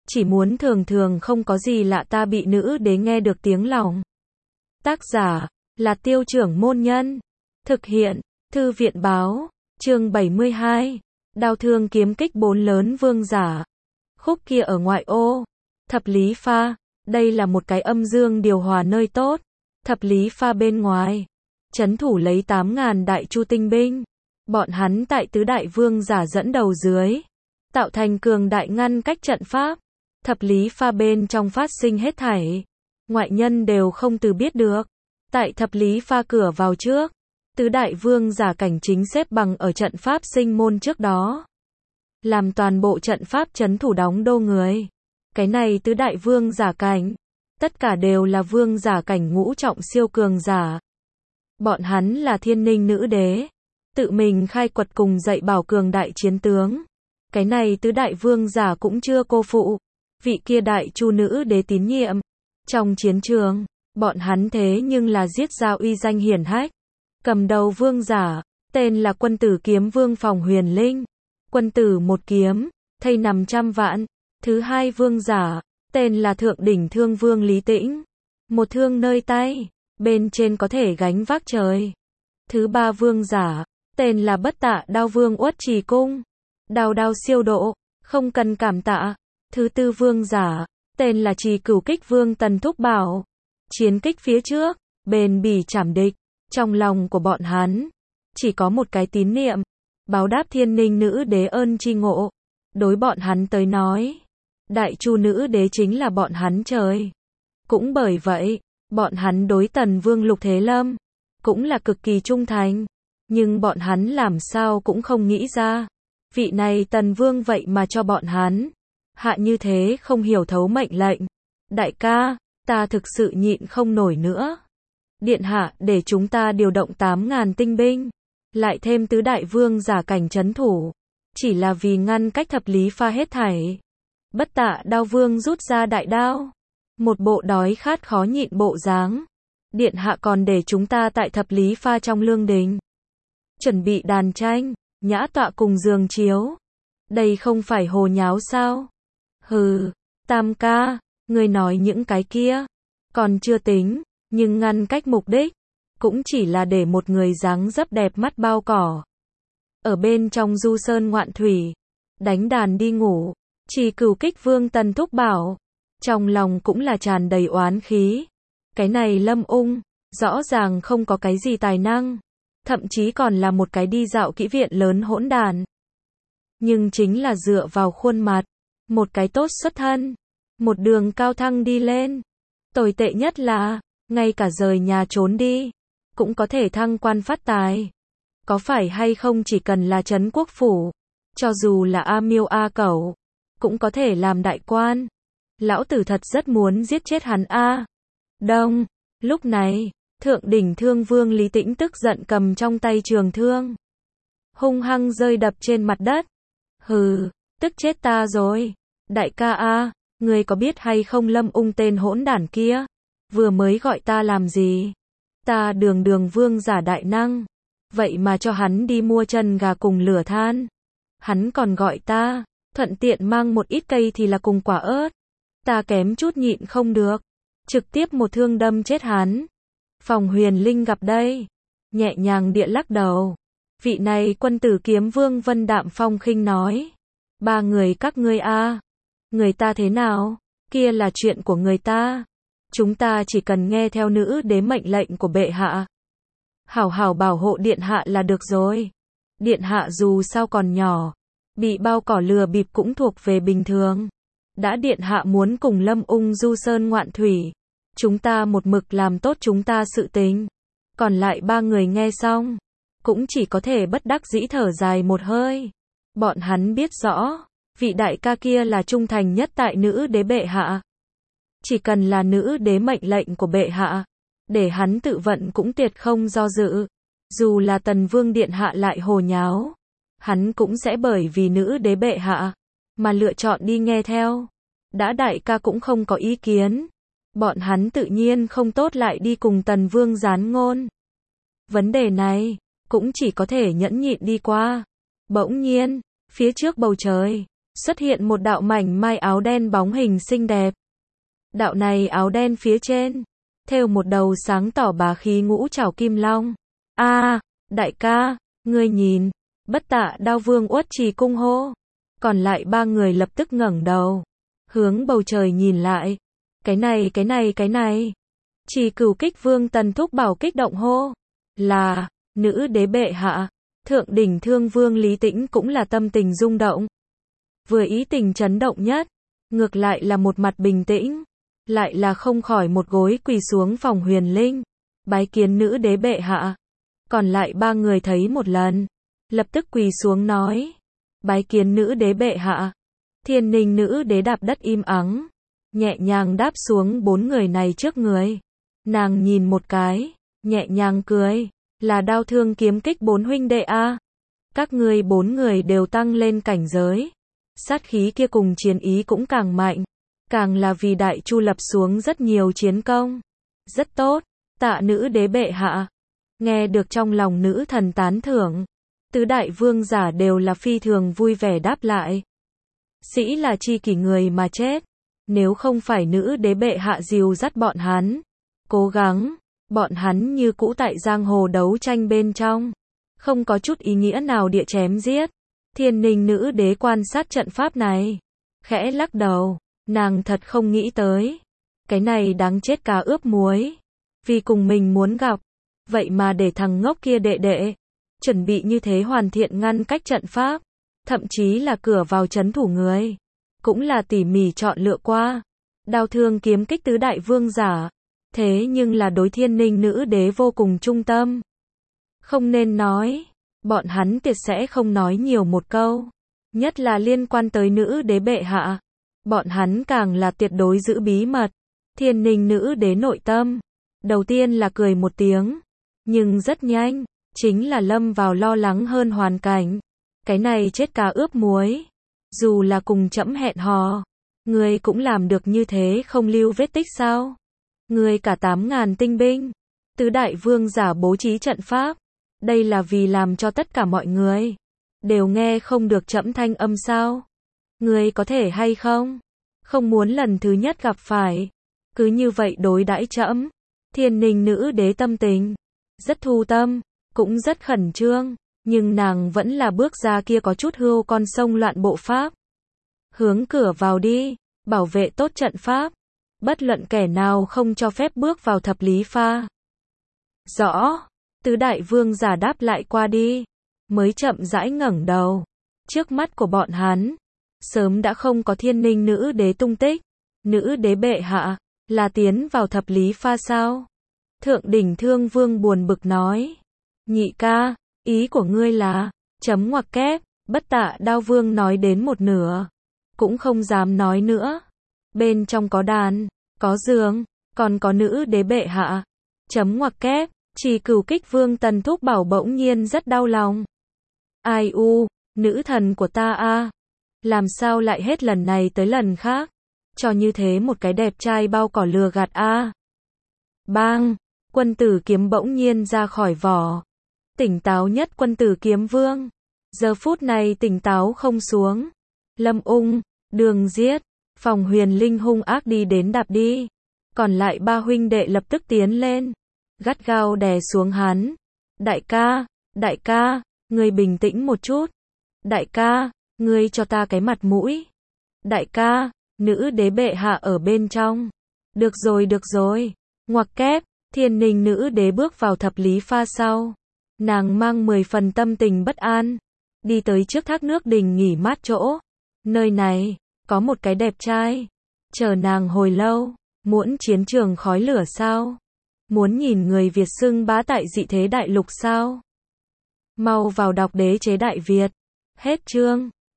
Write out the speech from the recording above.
chỉ muốn thường thường không có gì lạ ta bị nữ đế nghe được tiếng lòng. Tác giả là Tiêu Trưởng Môn Nhân. Thực hiện Thư viện Báo. Chương 72. Đao thương kiếm kích bốn lớn vương giả. Khúc kia ở ngoại ô. Thập Lý Pha. Đây là một cái âm dương điều hòa nơi tốt. Thập Lý Pha bên ngoài. Trấn thủ lấy 8.000 đại chu tinh binh. Bọn hắn tại tứ đại vương giả dẫn đầu dưới. Tạo thành cường đại ngăn cách trận pháp. Thập Lý Pha bên trong phát sinh hết thảy. Ngoại nhân đều không từ biết được. Tại Thập Lý Pha cửa vào trước. Tứ đại vương giả cảnh chính xếp bằng ở trận pháp sinh môn trước đó. Làm toàn bộ trận pháp trấn thủ đóng đô người. Cái này tứ đại vương giả cảnh. Tất cả đều là vương giả cảnh ngũ trọng siêu cường giả. Bọn hắn là thiên ninh nữ đế. Tự mình khai quật cùng dạy bảo cường đại chiến tướng. Cái này tứ đại vương giả cũng chưa cô phụ. Vị kia đại chu nữ đế tín nhiệm. Trong chiến trường, bọn hắn thế nhưng là giết ra uy danh hiển hách. Cầm đầu vương giả, tên là quân tử kiếm vương Phòng Huyền Linh. Quân tử một kiếm, thây 500 vạn. Thứ hai vương giả, tên là thượng đỉnh thương vương Lý Tĩnh. Một thương nơi tay, bên trên có thể gánh vác trời. Thứ ba vương giả, tên là bất tạ đao vương Uất Trì Cung. Đao đao siêu độ, không cần cảm tạ. Thứ tư vương giả, tên là Trì Cửu Kích vương Tần Thúc Bảo. Chiến kích phía trước, bền bỉ chảm địch. Trong lòng của bọn hắn, chỉ có một cái tín niệm. Báo đáp thiên ninh nữ đế ơn tri ngộ. Đối bọn hắn tới nói, đại chu nữ đế chính là bọn hắn trời. Cũng bởi vậy, bọn hắn đối Tần Vương Lục Thế Lâm cũng là cực kỳ trung thành. Nhưng bọn hắn làm sao cũng không nghĩ ra. Vị này Tần Vương vậy mà cho bọn hắn hạ như thế không hiểu thấu mệnh lệnh. Đại ca, ta thực sự nhịn không nổi nữa. Điện hạ để chúng ta điều động 8.000 tinh binh. Lại thêm tứ đại vương giả cảnh trấn thủ. Chỉ là vì ngăn cách Thập Lý Pha hết thảy. Bất tạ đao vương rút ra đại đao. Một bộ đói khát khó nhịn bộ dáng. Điện hạ còn để chúng ta tại Thập Lý Pha trong lương đình. Chuẩn bị đàn tranh, nhã tọa cùng giường chiếu. Đây không phải hồ nháo sao? Hừ, Tam ca, ngươi nói những cái kia. Còn chưa tính, nhưng ngăn cách mục đích. Cũng chỉ là để một người dáng dấp đẹp mắt bao cỏ. Ở bên trong du sơn ngoạn thủy. Đánh đàn đi ngủ. Trì Cửu Kích vương Tần Thúc Bảo. Trong lòng cũng là tràn đầy oán khí. Cái này Lâm Ung, rõ ràng không có cái gì tài năng. Thậm chí còn là một cái đi dạo kỹ viện lớn hỗn đàn. Nhưng chính là dựa vào khuôn mặt. Một cái tốt xuất thân. Một đường cao thăng đi lên. Tồi tệ nhất là, ngay cả rời nhà trốn đi. Cũng có thể thăng quan phát tài. Có phải hay không chỉ cần là trấn quốc phủ. Cho dù là A Miêu A Cẩu. Cũng có thể làm đại quan. Lão tử thật rất muốn giết chết hắn a. Đông. Lúc này, thượng đỉnh thương vương Lý Tĩnh tức giận cầm trong tay trường thương. Hung hăng rơi đập trên mặt đất. Hừ, tức chết ta rồi. Đại ca a, ngươi có biết hay không Lâm Ung tên hỗn đản kia? Vừa mới gọi ta làm gì? Ta đường đường vương giả đại năng. Vậy mà cho hắn đi mua chân gà cùng lửa than. Hắn còn gọi ta, thuận tiện mang một ít cây thì là cùng quả ớt. Ta kém chút nhịn không được. Trực tiếp một thương đâm chết hắn. Phòng Huyền Linh gặp đây. Nhẹ nhàng địa lắc đầu. Vị này quân tử kiếm vương Vân Đạm Phong khinh nói. Ba người các ngươi a, người ta thế nào? Kia là chuyện của người ta. Chúng ta chỉ cần nghe theo nữ đế mệnh lệnh của bệ hạ. Hảo hảo bảo hộ điện hạ là được rồi. Điện hạ dù sao còn nhỏ. Bị bao cỏ lừa bịp cũng thuộc về bình thường. Đã điện hạ muốn cùng Lâm Ung du sơn ngoạn thủy. Chúng ta một mực làm tốt chúng ta sự tình. Còn lại ba người nghe xong. Cũng chỉ có thể bất đắc dĩ thở dài một hơi. Bọn hắn biết rõ. Vị đại ca kia là trung thành nhất tại nữ đế bệ hạ. Chỉ cần là nữ đế mệnh lệnh của bệ hạ. Để hắn tự vận cũng tuyệt không do dự. Dù là Tần Vương điện hạ lại hồ nháo. Hắn cũng sẽ bởi vì nữ đế bệ hạ. Mà lựa chọn đi nghe theo. Đã đại ca cũng không có ý kiến. Bọn hắn tự nhiên không tốt lại đi cùng Tần Vương gián ngôn. Vấn đề này, cũng chỉ có thể nhẫn nhịn đi qua. Bỗng nhiên, phía trước bầu trời, xuất hiện một đạo mảnh mai áo đen bóng hình xinh đẹp. Đạo này áo đen phía trên, thêu một đầu sáng tỏ bá khí ngũ trảo kim long. Đại ca, ngươi nhìn, Bất Tạ Đao Vương uất trì cung hô. Còn lại ba người lập tức ngẩng đầu, hướng bầu trời nhìn lại. Cái này. Trì Cửu Kích Vương Tần Thúc Bảo kích động hô. Là, nữ đế bệ hạ. Thượng đỉnh Thương Vương Lý Tĩnh cũng là tâm tình rung động. Vừa ý tình chấn động nhất, ngược lại là một mặt bình tĩnh, lại là không khỏi một gối quỳ xuống phòng huyền linh, bái kiến nữ đế bệ hạ. Còn lại ba người thấy một lần, lập tức quỳ xuống nói, bái kiến nữ đế bệ hạ. Thiên Ninh nữ đế đạp đất im ắng, nhẹ nhàng đáp xuống bốn người này trước người. Nàng nhìn một cái, nhẹ nhàng cười, là Đao Thương Kiếm Kích bốn huynh đệ a. Các ngươi bốn người đều tăng lên cảnh giới. Sát khí kia cùng chiến ý cũng càng mạnh, càng là vì Đại Chu lập xuống rất nhiều chiến công. Rất tốt, tạ nữ đế bệ hạ. Nghe được trong lòng nữ thần tán thưởng, tứ đại vương giả đều là phi thường vui vẻ đáp lại. Sĩ là chi kỷ người mà chết, nếu không phải nữ đế bệ hạ dìu dắt bọn hắn, cố gắng, bọn hắn như cũ tại giang hồ đấu tranh bên trong, không có chút ý nghĩa nào địa chém giết. Thiên Ninh nữ đế quan sát trận pháp này, khẽ lắc đầu, nàng thật không nghĩ tới, cái này đáng chết cá ướp muối, vì cùng mình muốn gặp, vậy mà để thằng ngốc kia đệ đệ, chuẩn bị như thế hoàn thiện ngăn cách trận pháp, thậm chí là cửa vào trấn thủ người, cũng là tỉ mỉ chọn lựa qua. Đao Thương Kiếm Kích tứ đại vương giả, thế nhưng là đối Thiên Ninh nữ đế vô cùng trung tâm. Không nên nói, bọn hắn tuyệt sẽ không nói nhiều một câu, nhất là liên quan tới nữ đế bệ hạ, bọn hắn càng là tuyệt đối giữ bí mật. Thiên Ninh nữ đế nội tâm, đầu tiên là cười một tiếng, nhưng rất nhanh, chính là lâm vào lo lắng hơn hoàn cảnh. Cái này chết cá ướp muối, dù là cùng trẫm hẹn hò, ngươi cũng làm được như thế không lưu vết tích sao? Ngươi cả 8.000 tinh binh, tứ đại vương giả bố trí trận pháp, đây là vì làm cho tất cả mọi người đều nghe không được trẫm thanh âm sao? Ngươi có thể hay không? Không muốn lần thứ nhất gặp phải, cứ như vậy đối đãi trẫm. Thiên Ninh nữ đế tâm tình rất thu tâm, cũng rất khẩn trương, nhưng nàng vẫn là bước ra kia có chút hươu con sông loạn bộ pháp. Hướng cửa vào đi, bảo vệ tốt trận pháp, bất luận kẻ nào không cho phép bước vào thập lý pha. Rõ, tứ đại vương giả đáp lại qua đi, mới chậm rãi ngẩng đầu. Trước mắt của bọn hắn, sớm đã không có Thiên Ninh nữ đế tung tích. Nữ đế bệ hạ, là tiến vào thập lý pha sao? Thượng đỉnh Thương Vương buồn bực nói. Nhị ca, ý của ngươi là, chấm ngoặc kép, Bất Tạ Đao Vương nói đến một nửa, cũng không dám nói nữa. Bên trong có đàn, có giường, còn có nữ đế bệ hạ. Chấm ngoặc kép, Trì Cửu Kích Vương Tần Thúc Bảo bỗng nhiên rất đau lòng. Ai u, nữ thần của ta a, làm sao lại hết lần này tới lần khác, cho như thế một cái đẹp trai bao cỏ lừa gạt a. Bang, quân tử kiếm bỗng nhiên ra khỏi vỏ. Tỉnh táo nhất quân tử kiếm vương, giờ phút này tỉnh táo không xuống. Lâm Ung, Đường Giết, phòng huyền linh hung ác đi đến đạp đi. Còn lại ba huynh đệ lập tức tiến lên, gắt gao đè xuống hắn. Đại ca, ngươi bình tĩnh một chút. Đại ca, ngươi cho ta cái mặt mũi. Đại ca, nữ đế bệ hạ ở bên trong. Được rồi, ngoặc kép, Thiên Ninh nữ đế bước vào thập lý pha sau. Nàng mang 10 phần tâm tình bất an, đi tới trước thác nước đình nghỉ mát chỗ. Nơi này, có một cái đẹp trai, chờ nàng hồi lâu. Muốn chiến trường khói lửa sao? Muốn nhìn người Việt xưng bá tại dị thế đại lục sao? Mau vào đọc Đế chế Đại Việt. Hết chương.